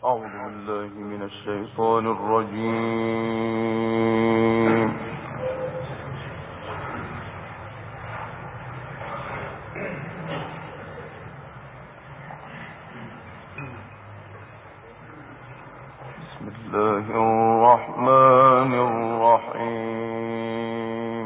من الشيطان الرجيم. بسم الله الرحمن الرحيم.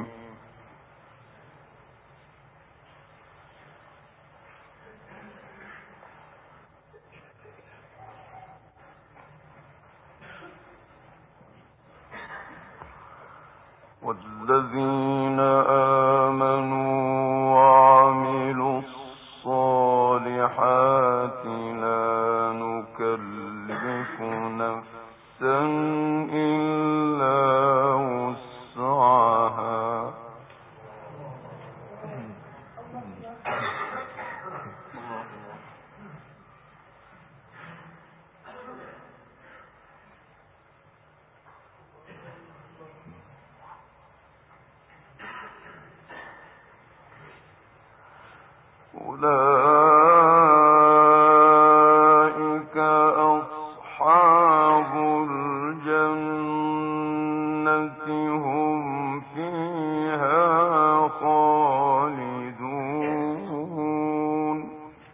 والذين آمنوا وعملوا الصالحات لا نكلف نفسا إلا وسعها أولئك أصحاب الجنة هم فيها خالدون.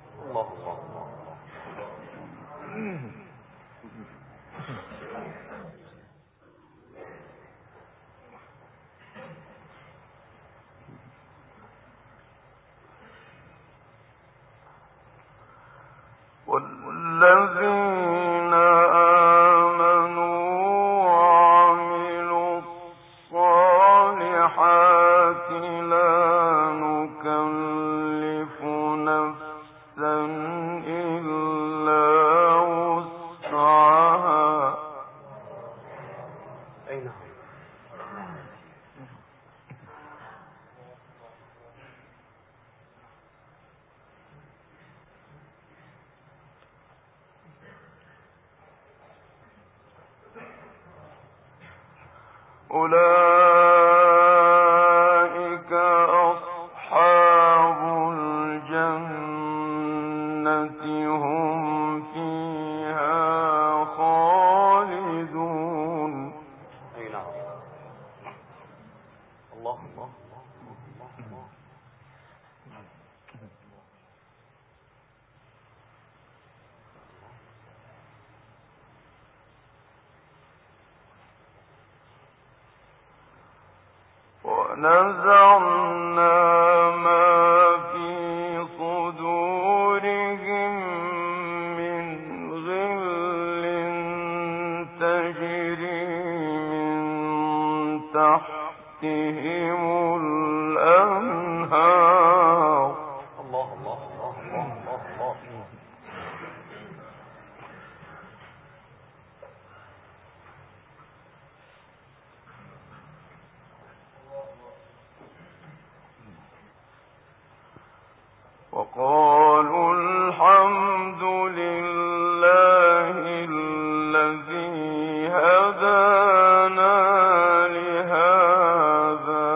والذين آمنوا وعملوا الصالحات لا نكلف نفسا إلا وسعها. أولئك أصحاب الجنة هم فيها خالدون. ونزعنا ما في صدورهم من غل تجري من تحتهم الأنهار. وقالوا الحمد لله الذي هدانا لهذا.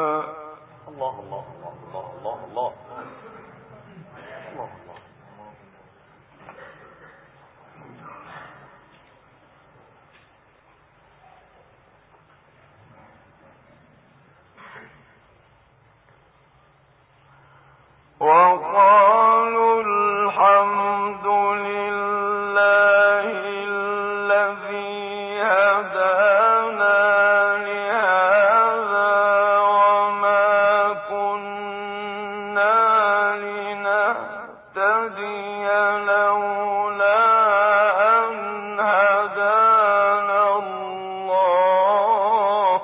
وقالوا الحمد لله الذي هدانا لهذا وما كنا لنهتدي لولا أن هدانا الله.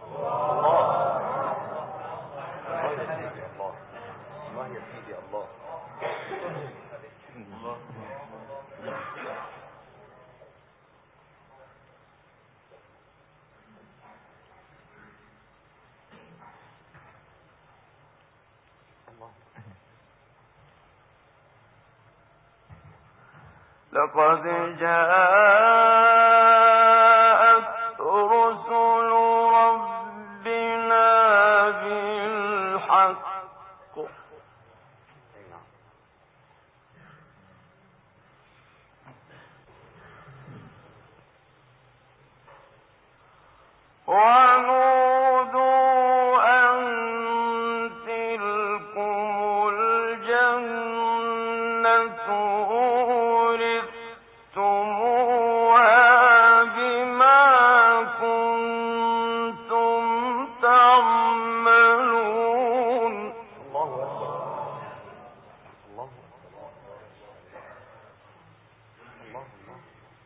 لقد جاءت رسل ربنا بالحق ونودوا أن تلكم الجنة أورثتموها بما كنتم تعملون. الله أكبر. الله الله الله.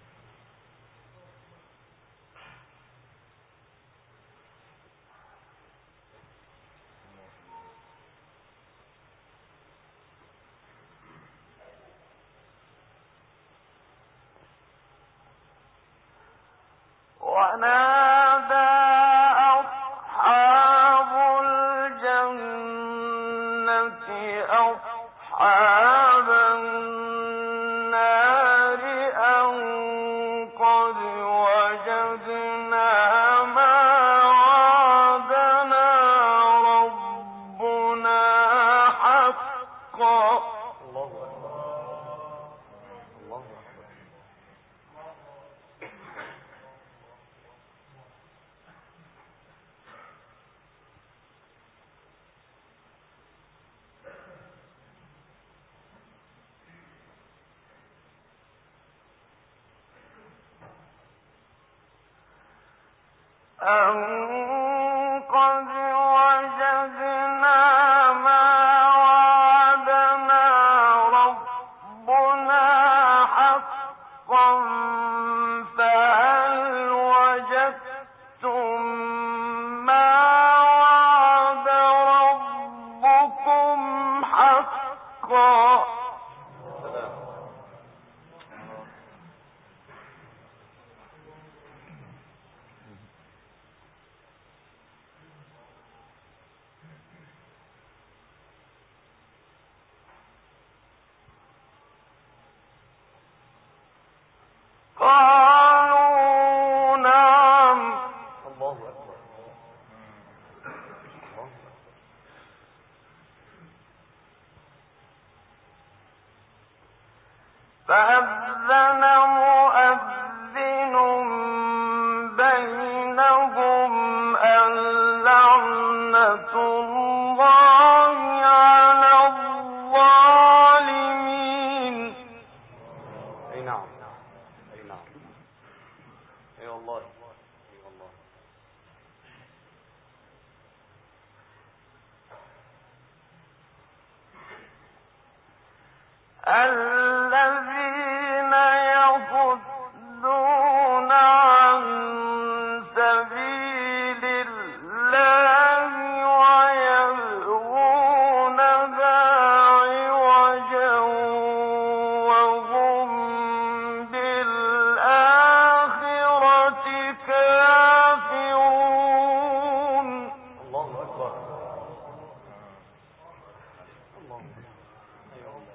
ونادى أصحاب الجنة أصحاب النار أن قد وجدنا ما وعدنا ربنا حقا. الله أكبر. الله أكبر. أن قد وجدنا ما وعدنا ربنا حقا فهل وجدتم ما وعد ربكم حقا. قالوا نعم. الله أكبر. الله أكبر. فأذن مؤذن بينهم اللعنة الله على الظالمين. أي نعم. أي نعم. أي والله. أي والله. الذين يصدون عن سبيل الله ويبغونها عوجا وهم بالآخرة كافرون. الله أكبر. الله أكبر. أي والله.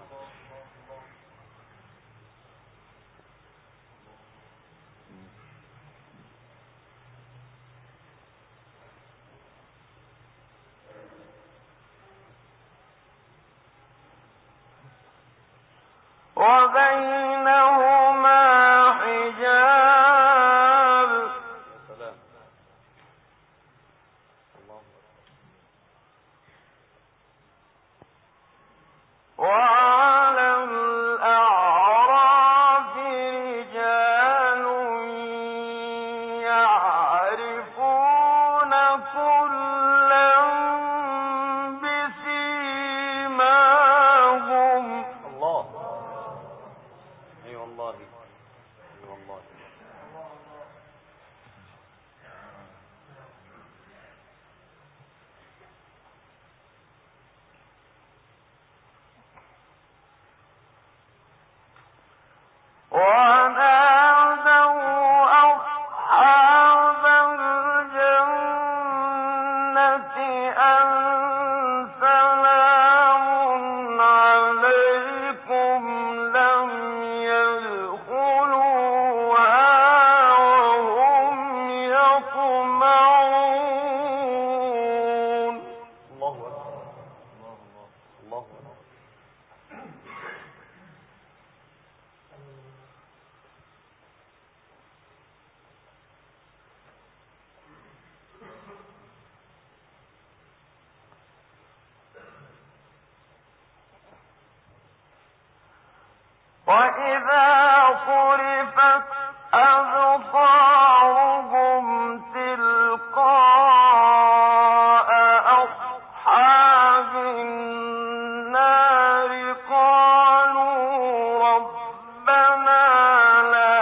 وبينهما حجاب. يا سلام. الله أكبر. وعلى الأعراف رجال يعرفون كلا بسيماهم. الله. أي والله. أي والله. ونادوا أصحاب الجنة أن سلام عليكم لم يدخلوها وهم يطمعون. الله أكبر. الله أكبر. وإذا صرفت أبصارهم تلقاء أصحاب النار قالوا ربنا لا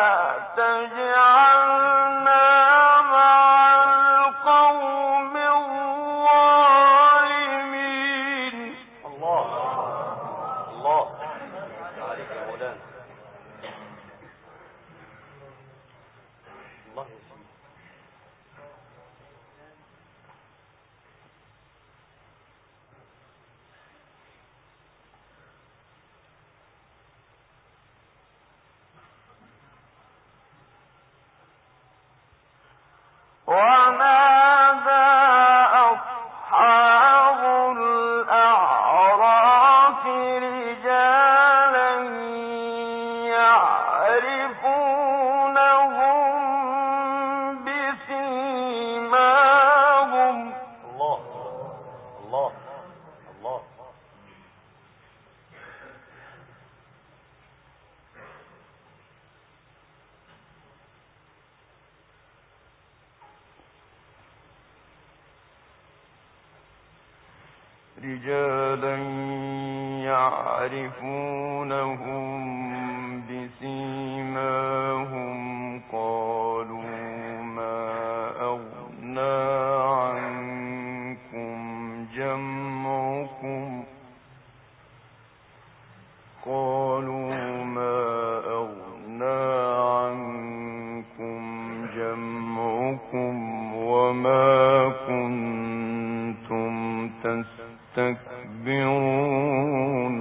تجعلنا مع القوم الظالمين. الله الله عليك يا مولانا. الله يسلمك. ونادى أصحاب الأعراف رجالا يعرفونهم بسيماهم. الله الله الله. رجالا يعرفونهم بسيماهم قالوا ما أغنى عنكم جمعكم وما كنتم تستكبرون.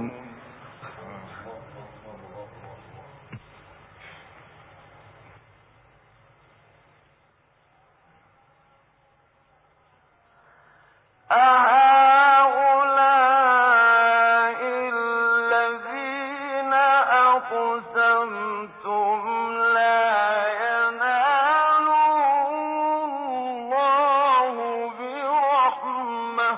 أهؤلاء الذين أقسمتم لا ينالهم الله برحمة.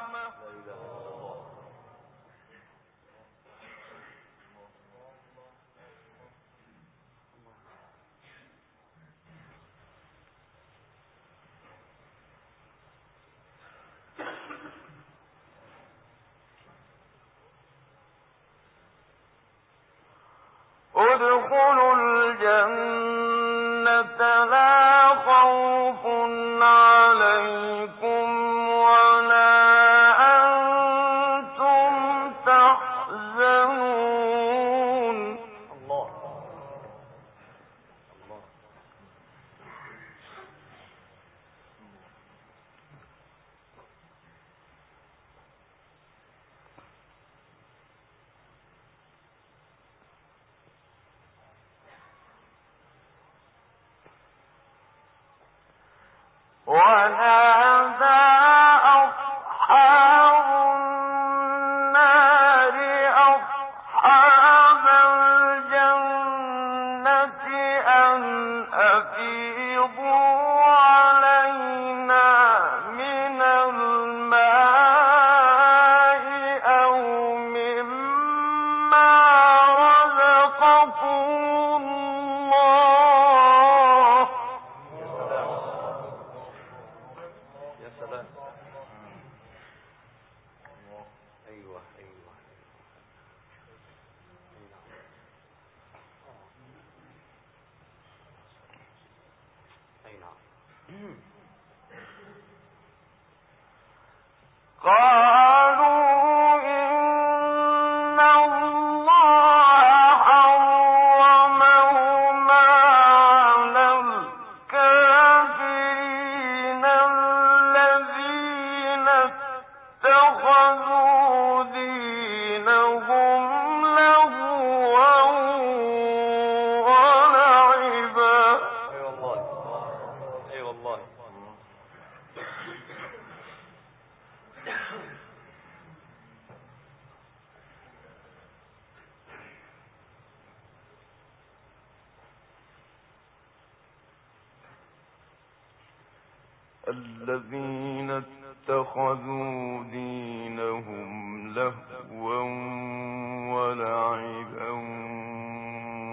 ادخلوا الجنة لا خوف عليكم ولا أنتم تحزنون. الله الله. ونادى أصحاب النار أصحاب الجنة أن أفيضوا علينا من الماء أو مما رزقكم الله. يا سلام. ايوه ايوه. اي نعم. قالوا إن الله حرمهما على الكافرين الذين اتخذوا دينهم لهوا ولعبا. اي والله اي والله. الذين اتخذوا دينهم لهوا ولعبا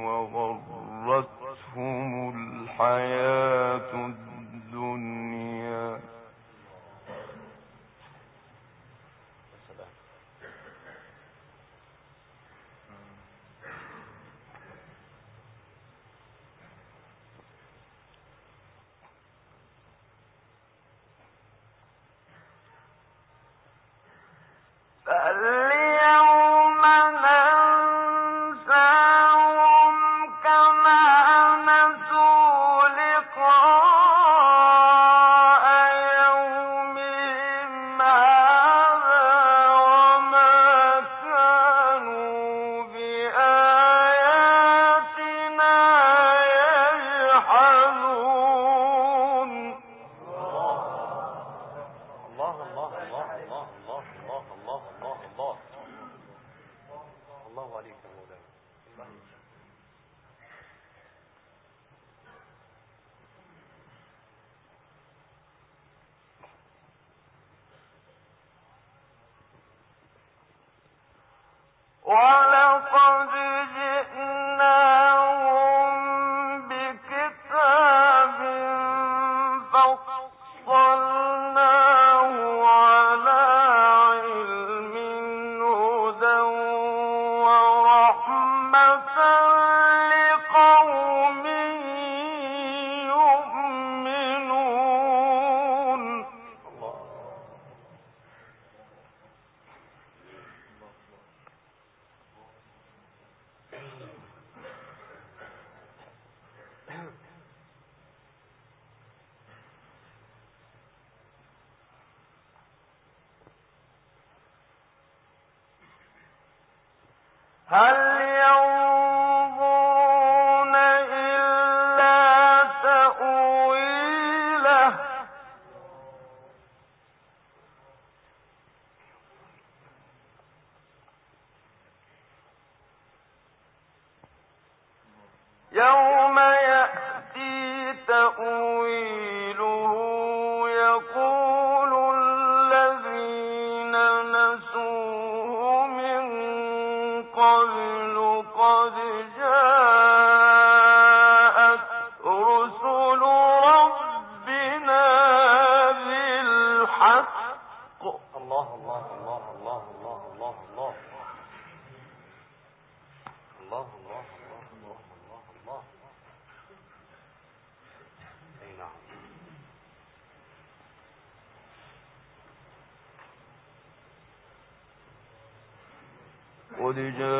غرتهم الحياة الدنيا فاليوم ننساهم كما نسوا لقاء يومهم هذا وما كانوا بآياتنا يجحدون. الله الله الله الله الله الله الله الله الله الله عليك يا مولانا. ولقد جئناهم بكتاب فصلناه على علم هدى ورحمة لقوم يؤمنون. هل ينظرون إلا تأويله يوم يأتي تأويله يقول الذين نسوه من قبل قد جاءت رسل ربنا بالحق. الله الله الله الله الله الله الله الله الله الله الله الله. اي نعم. قد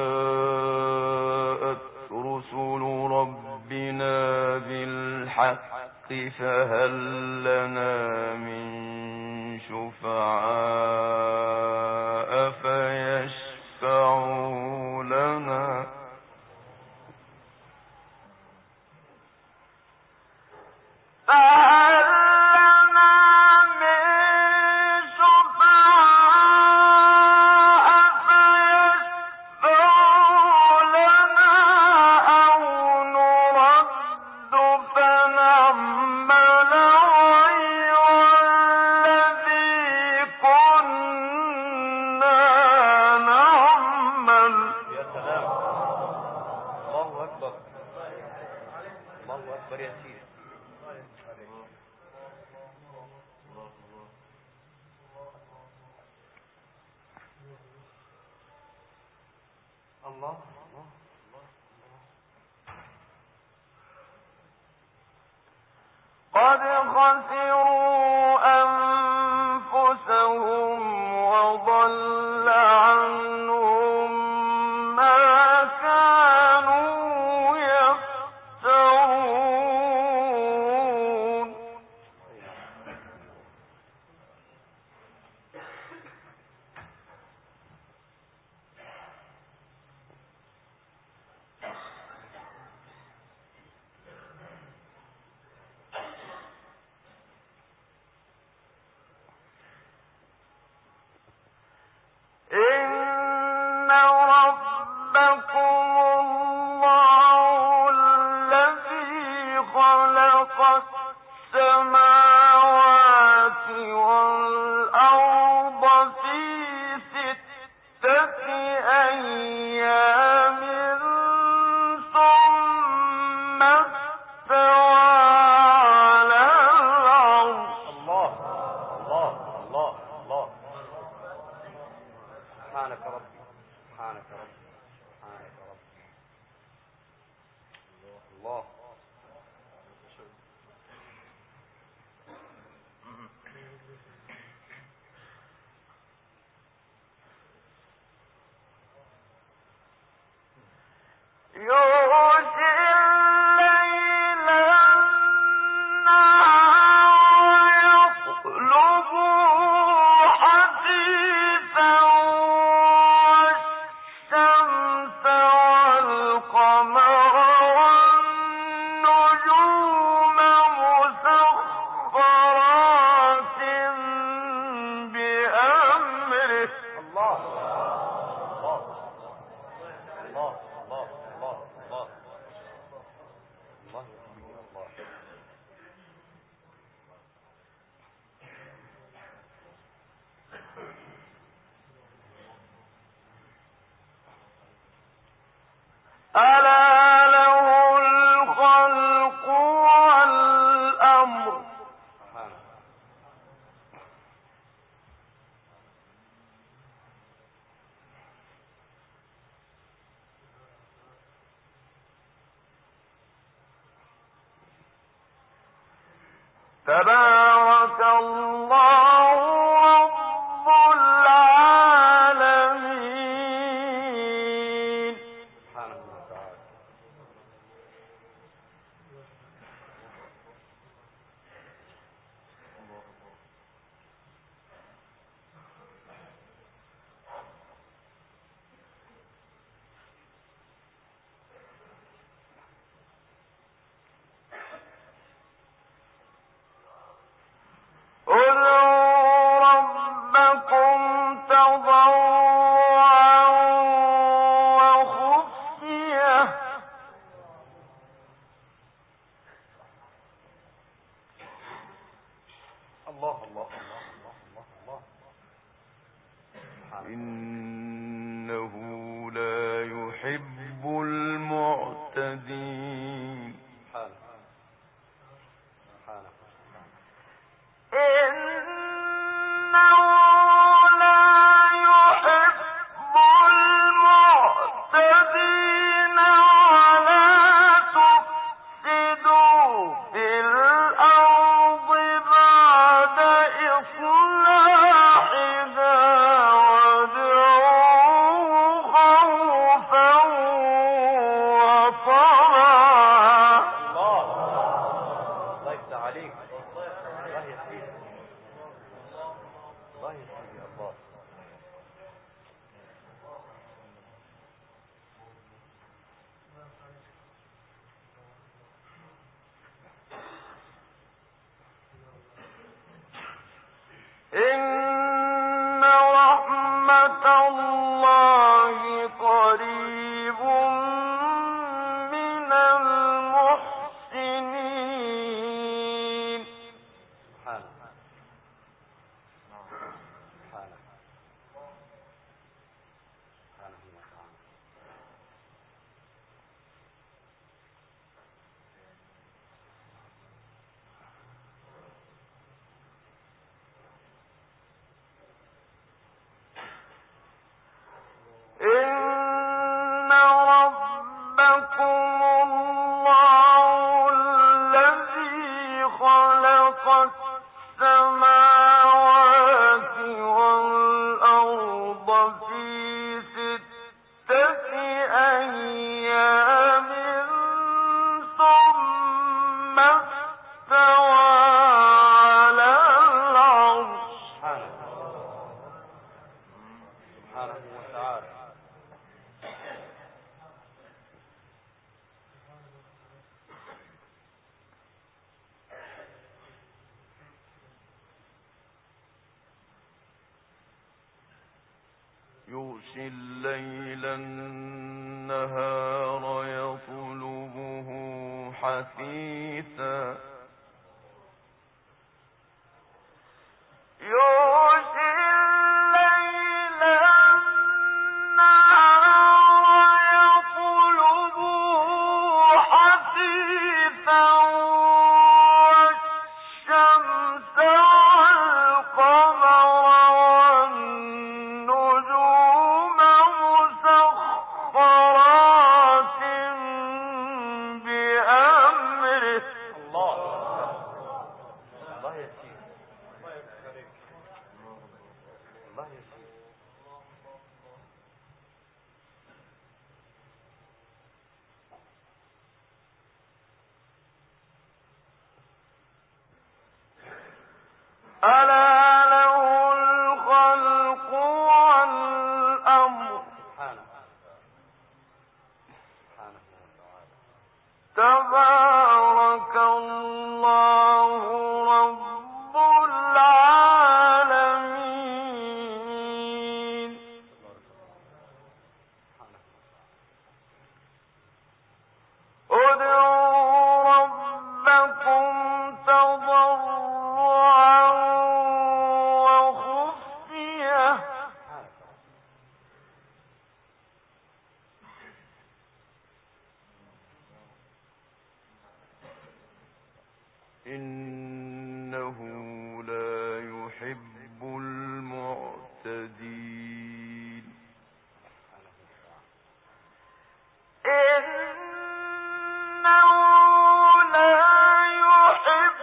جاءت رسل ربنا بالحق فهل لنا من شفعاء فيشفعوا لنا فهل لنا من شفعاء فيشفعوا لنا أو نرد فنعمل غير الذي كنا نعمل. يا سلام. الله اكبر الله اكبر يا سيدي. الله الله قد خسروا أنفسهم وضل عنهم ما كانوا يفترون. إن ربكم الله الذي خلق السماوات والأرض في 6 أيام ثم ألا له الخلق والأمر تبارك الله رب العالمين. ادعوا ربكم تضرعا وخفية الله الله الله الله الله. إنه لا يحب المعتدين. إنه لا يحب المعتدين ولا تفسدوا في الأرض بعد إصلاحها وادعوه خوفا وطمعا. الله يفتح عليك. الله يا سيدي. الله يا سيدي. الله. إن رحمة الله قريب من المحسنين. سبحانه سبحانه سبحانه وتعالى. إن ربكم الله الذي خلق السماوات والأرض في 6 أيام ثم استوى على العرش. سبحانه وتعالى. يغشي الليل النهار يطلبه حثيثا. يغشي الليل النهار يطلبه حثيثا والشمس والقمر والنجوم مسخرات بأمره. الله لكم تضرعا وخفية إنه لا يحب المعتدين إنه لا يحب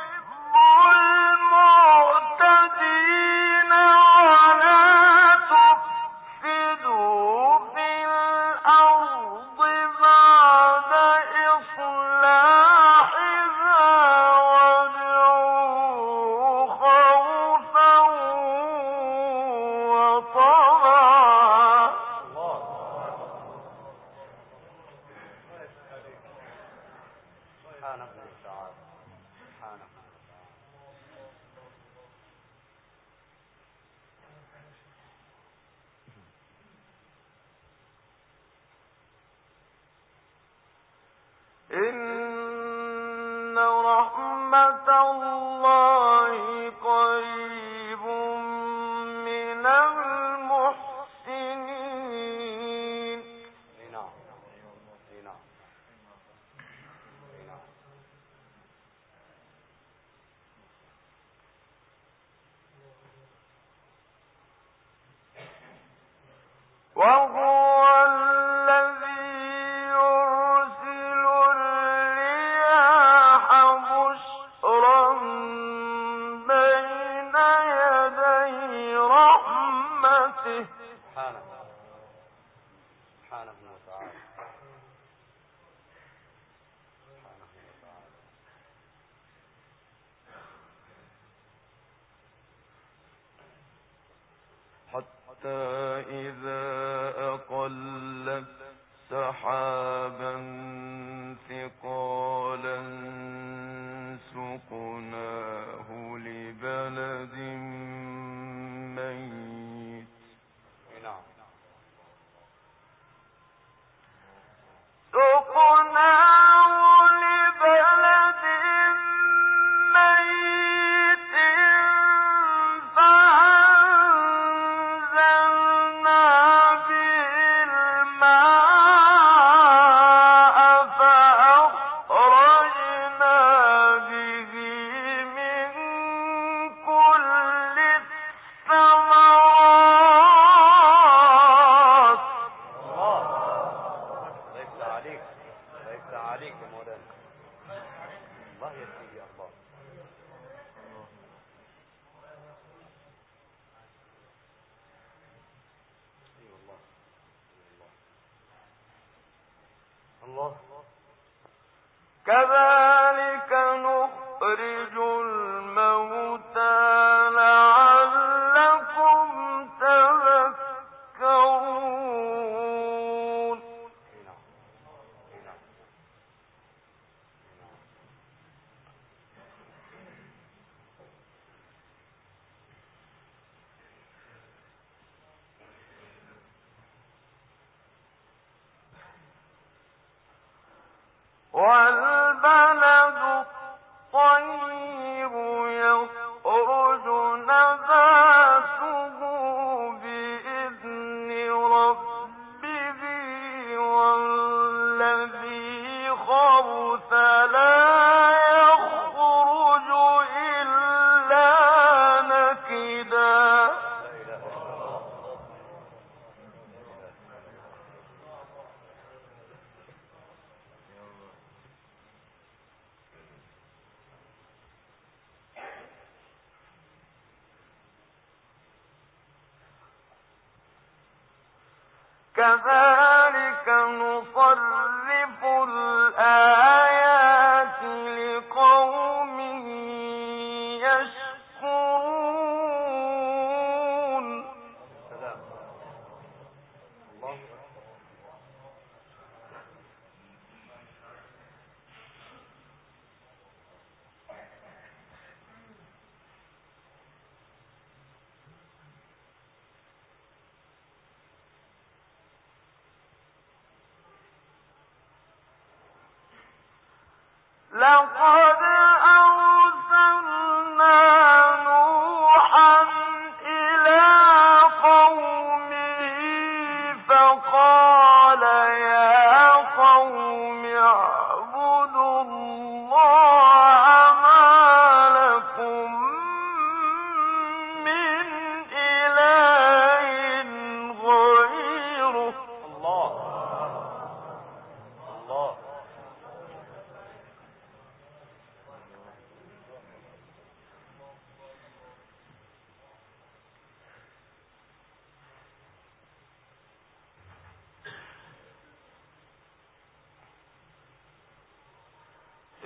المعتدين ولا تفسدوا في الأرض بعد إصلاحها وادعوه خوفا وطمعا سبحانك وتعالى سبحانك إن رحمة الله قريب من المحسنين نعم نعم نعم وهو الذي يرسل الرياح بشرا بين يدي رحمته سبحانك سبحانك وتعالى سبحانك وتعالى حتى إذا أقلت سحابا ثقالا سقناه لبلد ميت نعم سقناه لبلد ميت فأنزلنا به الماء فأخرجنا به من كل الثمرات ليس عليك ليس عليك يا مولانا الله يهديك يا الله اي والله الله كذلك نخرج الموتى لعلكم تذكرون اي نعم اي نعم والبلد الطيب يخرج نباته بإذن ربه والذي خبث لا يخرج إلا نكدا لا اله الا الله كذلك نصرف الآيات لقوم يشكرون سلام الله لقد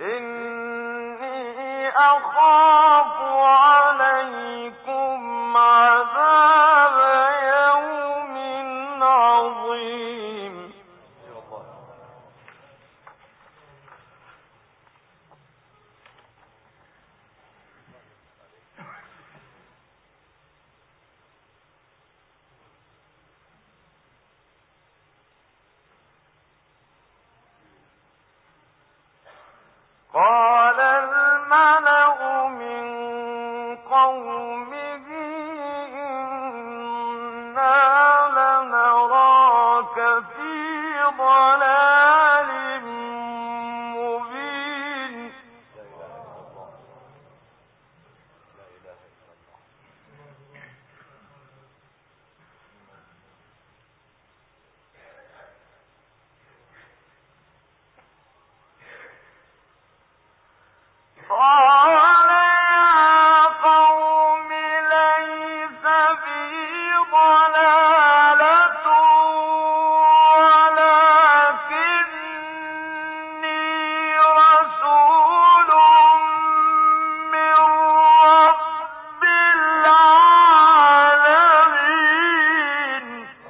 إني أخاف عليكم عذاب يوم عظيم. قال الملأ من قومه إنا لنراك في ضلال مبين. قال يا قوم ليس بي ضلالة ولكني رسول من رب العالمين.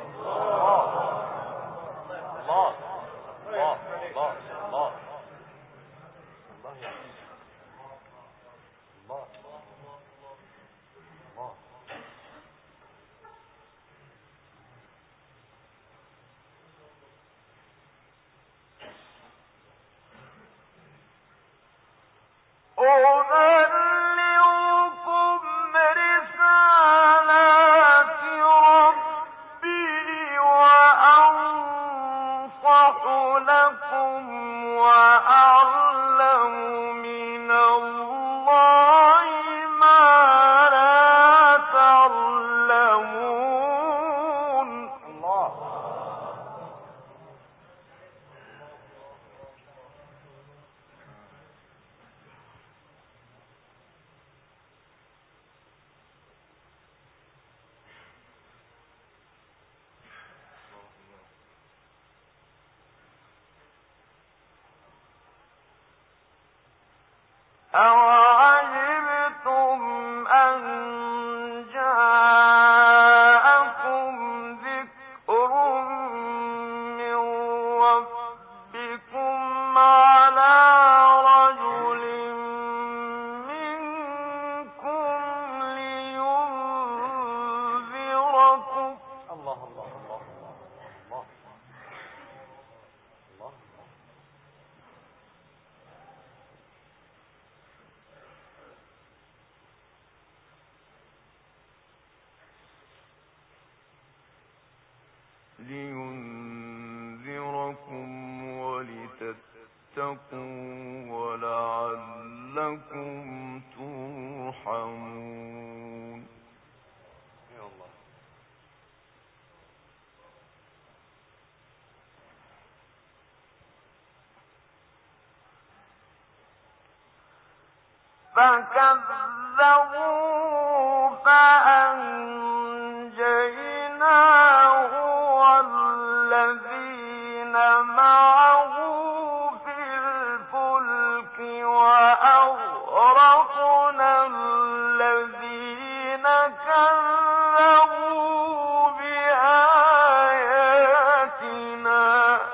أبلغكم رسالات ربي وأنصح لكم وأعلم من الله ما لا تعلمون. أَوَعَجِبْتُمْ أَن جَاءَكُمْ ذِكْرٌ مِّن رَّبِّكُمْ عَلَىٰ رَجُلٍ مِّنكُمْ لِيُنذِرَكُمْ ۚ لينذركم ولتتقوا ولعلكم ترحمون. فكذبوا فأنجيناه والذين معه في الفلك وأغرقنا الذين كذبوا بآياتنا.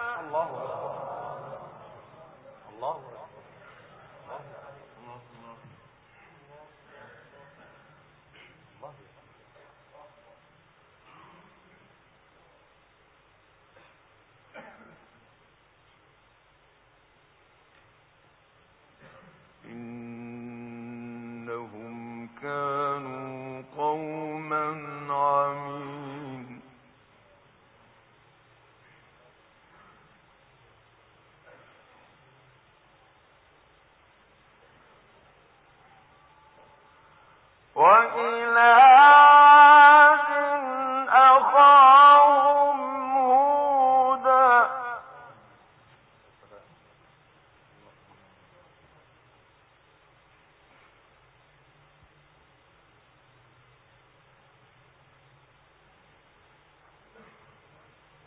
إنهم كانوا قوما عمين. وإلى عاد أخاهم هودا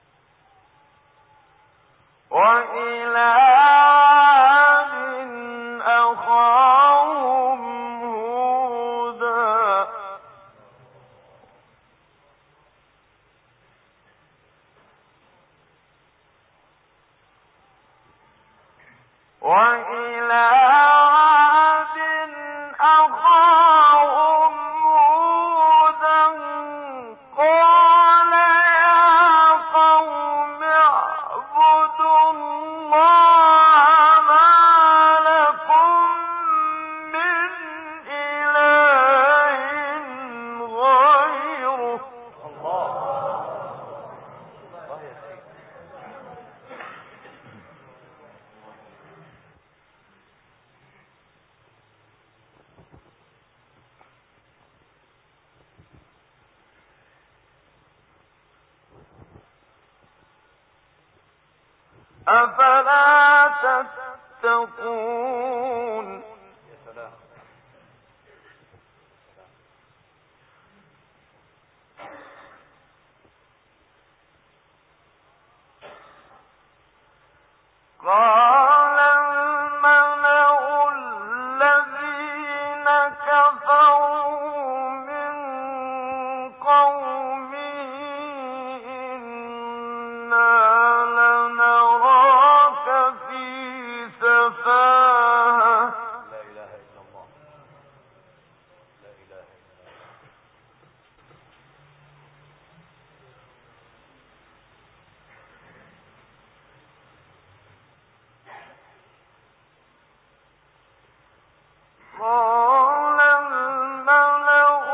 وإلى عاد أفلا تتقون يا سلام. قال الملأ الذين كفروا من قومه إنا لنراك في سفاهة لا إله إلا الله. لا إله إلا الله. قال الملأ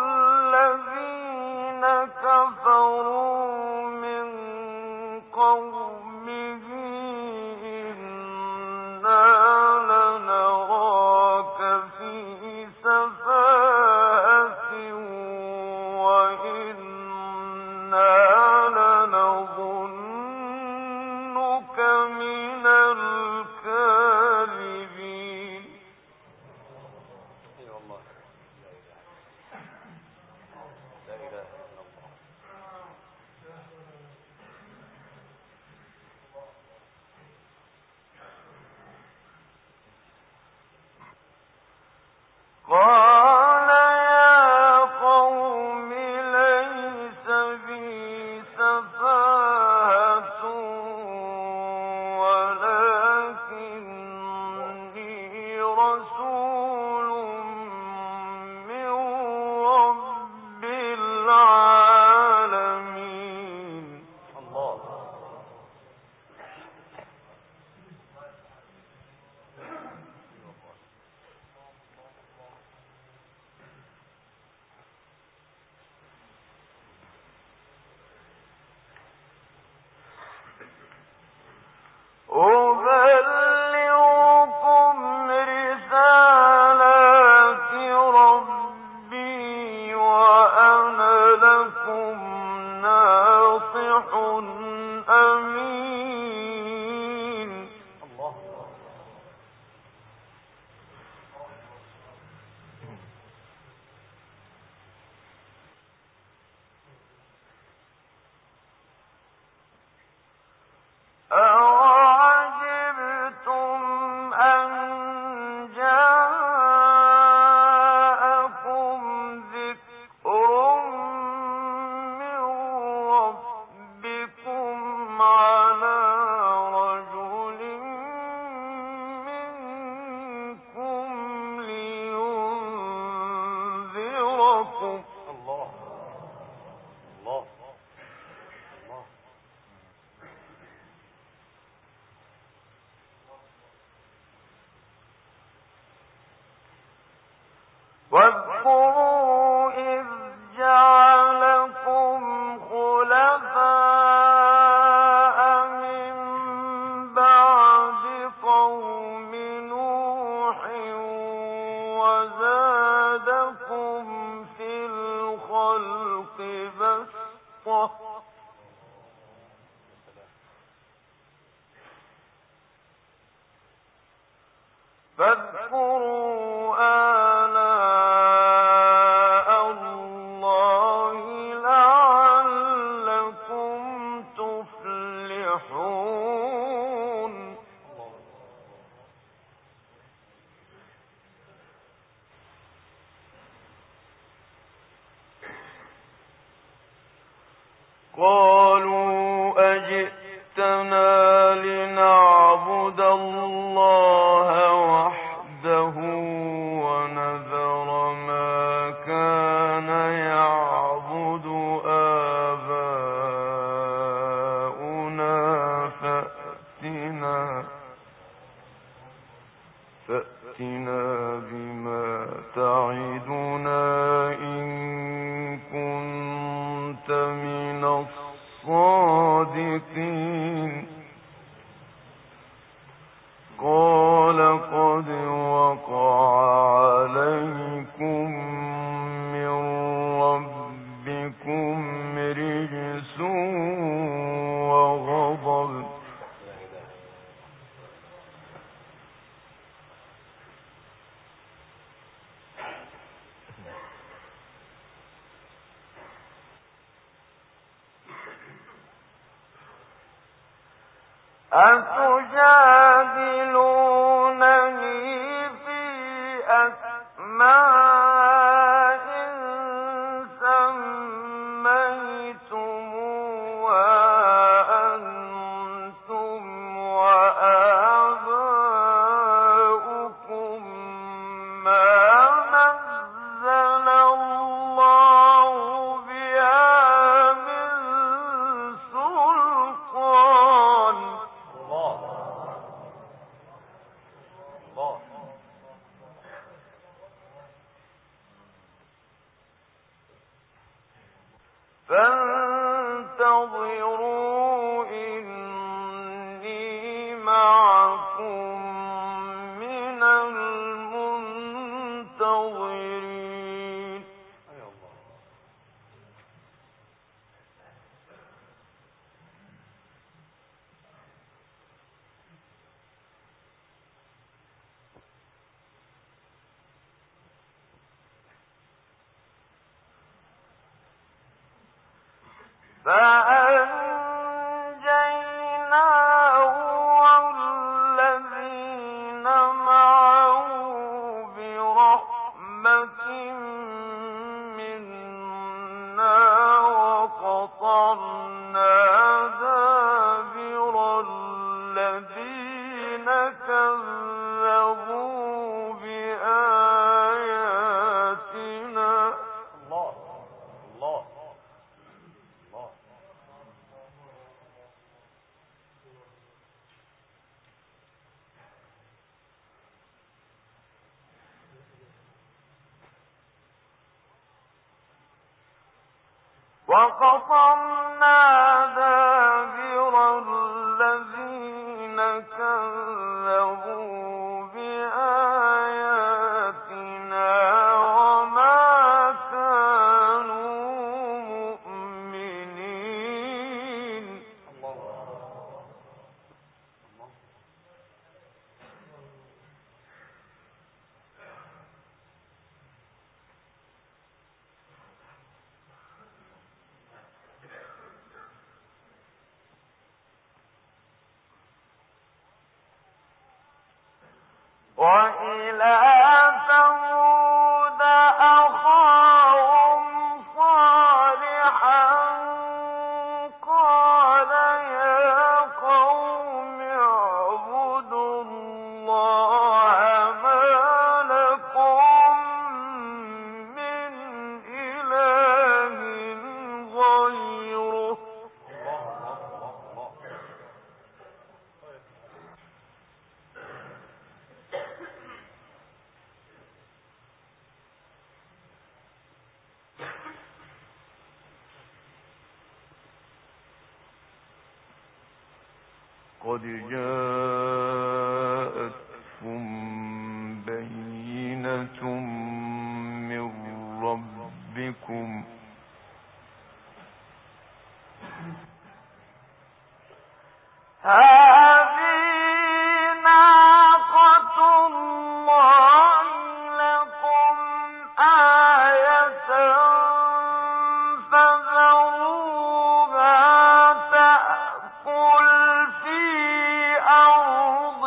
الذين كفروا من قومه إنا لنراك في سفاهة وإنا لنظنك من الكاذبين أي والله. لا إله. لا إله إلا الله. قال يا قوم ليس بي سفاهة ولكني رسول من رب العالمين الله. أبلغكم رسالات ربي وأنا لكم ناصح أمين الله. أَوَعَجِبْتُمْ أَن جَاءَكُمْ ذِكْرٌ مِّن رَّبِّكُمْ عَلَىٰ رَجُلٍ مِّنكُمْ لِيُنذِرَكُمْ ۚ الله. الله. الله. واذكروا إذ جعلكم خلفاء من بعد قوم نوح وزادكم في الخلق بسطة فاذكروا آلاء الله لعلكم تفلحون قالوا أجئتنا لنعبد الله وحده ونذر ما كان يعبد آباؤنا فأتنا بما تعدنا إن كنت من الصادقين أتجادلونني في أسماء سميتموها أنتم وآباؤكم ما نزل الله بها من سلطان. فانتظروا إني معكم من المنتظرين. فأنجيناه والذين معه برحمة منا وقطعنا دابر الذين كذبوا بآياتنا. الله الله الله. وقطعنا دابر الذين كذبوا بآياتنا وما كانوا مؤمنين. وإلى ثمود أخاهم صالحا قال يا قوم اعبدوا الله ما لكم من إله غيره. قد جاءتكم بينة من ربكم هذه ناقة الله لكم آية فذروها تأكل في أرض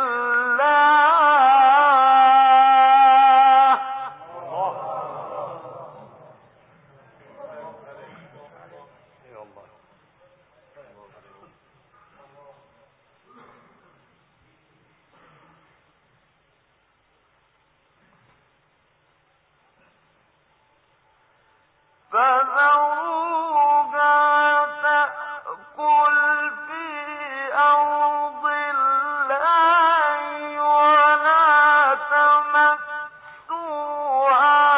الله. فذروها تأكل في أرض الله ولا تمسوها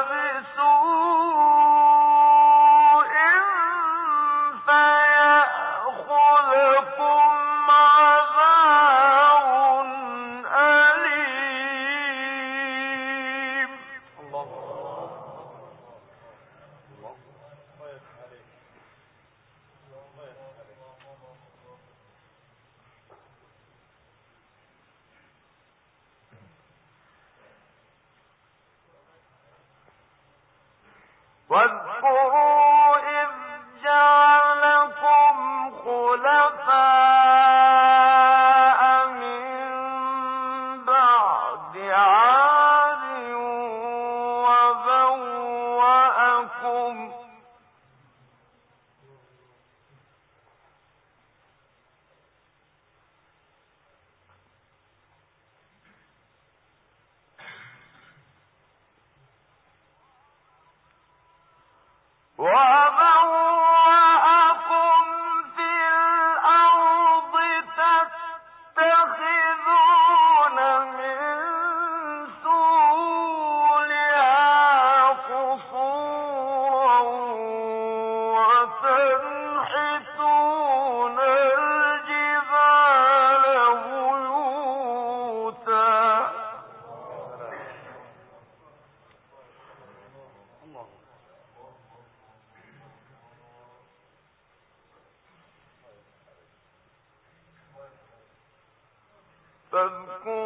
بسوء فيأخذكم عذاب أليم. واذكروا إذ جعلكم خلفاء فاذكروا